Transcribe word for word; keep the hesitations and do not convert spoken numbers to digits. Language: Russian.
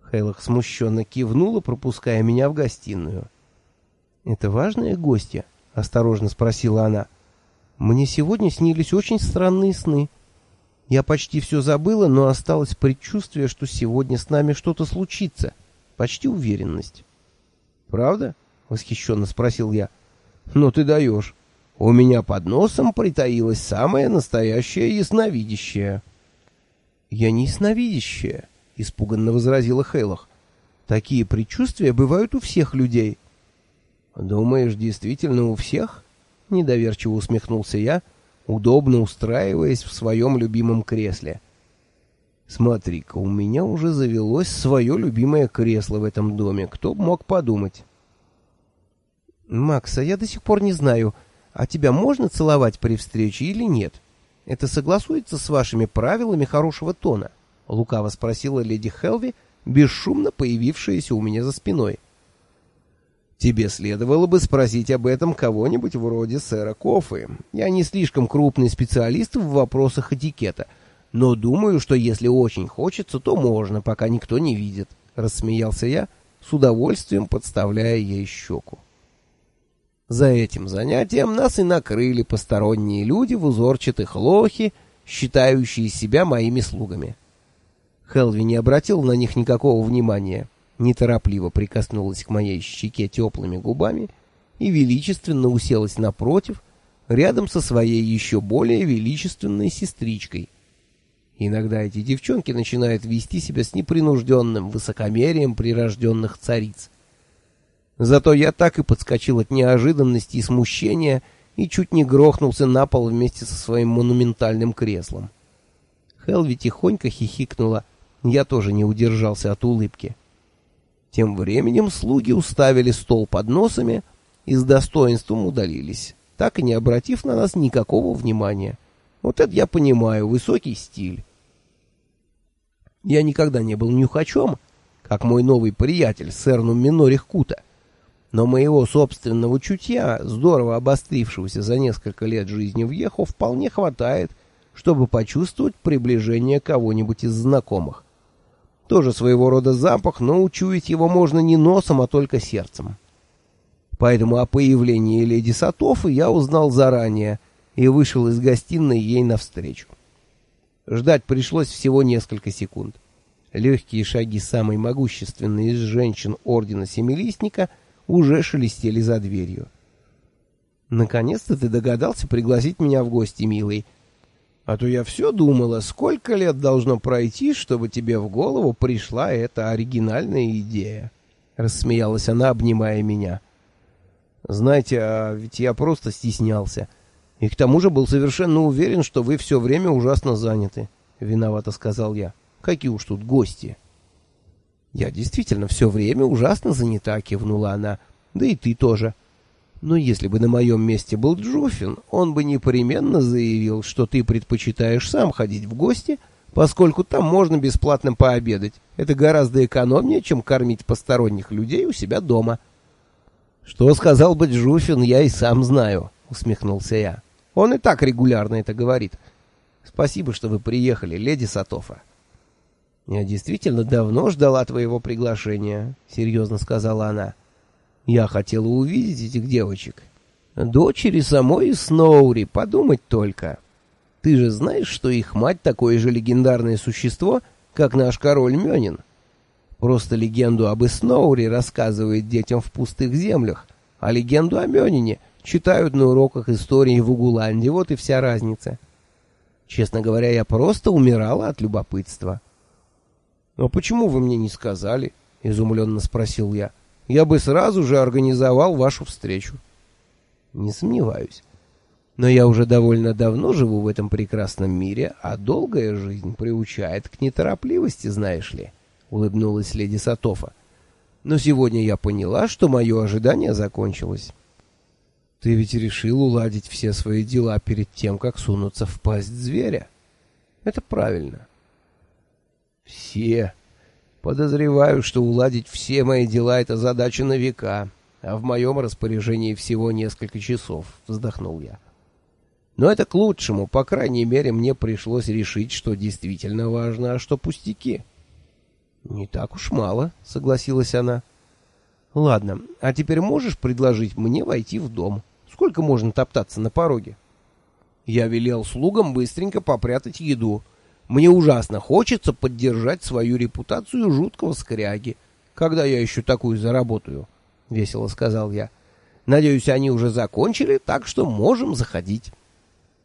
Хейлах смущенно кивнула, пропуская меня в гостиную. «Это важные гости?» — осторожно спросила она. «Мне сегодня снились очень странные сны. Я почти все забыла, но осталось предчувствие, что сегодня с нами что-то случится. Почти уверенность». «Правда?» — восхищенно спросил я. «Ну ты даешь. У меня под носом притаилась самая настоящая ясновидящая». «Я не ясновидящая», — испуганно возразила Хейлах. «Такие предчувствия бывают у всех людей». «Думаешь, действительно у всех?» — недоверчиво усмехнулся я, удобно устраиваясь в своем любимом кресле. «Смотри-ка, у меня уже завелось свое любимое кресло в этом доме. Кто б мог подумать?» «Макс, а я до сих пор не знаю, а тебя можно целовать при встрече или нет? Это согласуется с вашими правилами хорошего тона?» — лукаво спросила леди Хелви, бесшумно появившаяся у меня за спиной. «Тебе следовало бы спросить об этом кого-нибудь вроде сэра Коффи. Я не слишком крупный специалист в вопросах этикета, но думаю, что если очень хочется, то можно, пока никто не видит», — рассмеялся я, с удовольствием подставляя ей щеку. За этим занятием нас и накрыли посторонние люди в узорчатых лохи, считающие себя моими слугами. Хелви не обратил на них никакого внимания, неторопливо прикоснулась к моей щеке теплыми губами и величественно уселась напротив, рядом со своей еще более величественной сестричкой. Иногда эти девчонки начинают вести себя с непринужденным высокомерием прирожденных цариц. Зато я так и подскочил от неожиданности и смущения и чуть не грохнулся на пол вместе со своим монументальным креслом. Хелви тихонько хихикнула, я тоже не удержался от улыбки. Тем временем слуги уставили стол под носами и с достоинством удалились, так и не обратив на нас никакого внимания. Вот это я понимаю, высокий стиль. Я никогда не был нюхачом, как мой новый приятель, сэр Нуминорих Кута, но моего собственного чутья, здорово обострившегося за несколько лет жизни в Ехо, вполне хватает, чтобы почувствовать приближение кого-нибудь из знакомых. Тоже своего рода запах, но учуять его можно не носом, а только сердцем. Поэтому о появлении леди Сатофы я узнал заранее и вышел из гостиной ей навстречу. Ждать пришлось всего несколько секунд. Легкие шаги самой могущественной из женщин Ордена Семилистника уже шелестели за дверью. «Наконец-то ты догадался пригласить меня в гости, милый. А то я все думала, сколько лет должно пройти, чтобы тебе в голову пришла эта оригинальная идея», — рассмеялась она, обнимая меня. «Знаете, а ведь я просто стеснялся. И к тому же был совершенно уверен, что вы все время ужасно заняты», — виновато сказал я. «Какие уж тут гости». «Я действительно все время ужасно занята», — кивнула она. «Да и ты тоже. Но если бы на моем месте был Джуфин, он бы непременно заявил, что ты предпочитаешь сам ходить в гости, поскольку там можно бесплатно пообедать. Это гораздо экономнее, чем кормить посторонних людей у себя дома». «Что сказал бы Джуфин, я и сам знаю», — усмехнулся я. «Он и так регулярно это говорит. Спасибо, что вы приехали, леди Сатофа». «Я действительно давно ждала твоего приглашения», — серьезно сказала она. «Я хотела увидеть этих девочек. Дочери самой Сноури, подумать только. Ты же знаешь, что их мать такое же легендарное существо, как наш король Мёнин. Просто легенду об Сноури рассказывает детям в пустых землях, а легенду о Мёнине читают на уроках истории в Угуланде, вот и вся разница. Честно говоря, я просто умирала от любопытства». «Но почему вы мне не сказали?» — изумленно спросил я. «Я бы сразу же организовал вашу встречу». «Не сомневаюсь. Но я уже довольно давно живу в этом прекрасном мире, а долгая жизнь приучает к неторопливости, знаешь ли», — улыбнулась леди Сатофа. «Но сегодня я поняла, что мое ожидание закончилось». «Ты ведь решил уладить все свои дела перед тем, как сунуться в пасть зверя?» «Это правильно». «Все. Подозреваю, что уладить все мои дела — это задача на века, а в моем распоряжении всего несколько часов», — вздохнул я. «Но это к лучшему, по крайней мере, мне пришлось решить, что действительно важно, а что пустяки». Не так уж мало, согласилась она. Ладно, а теперь можешь предложить мне войти в дом? Сколько можно топтаться на пороге? Я велел слугам быстренько попрятать еду. Мне ужасно хочется поддержать свою репутацию жуткого скряги. Когда я еще такую заработаю? — весело сказал я. — Надеюсь, они уже закончили, так что можем заходить.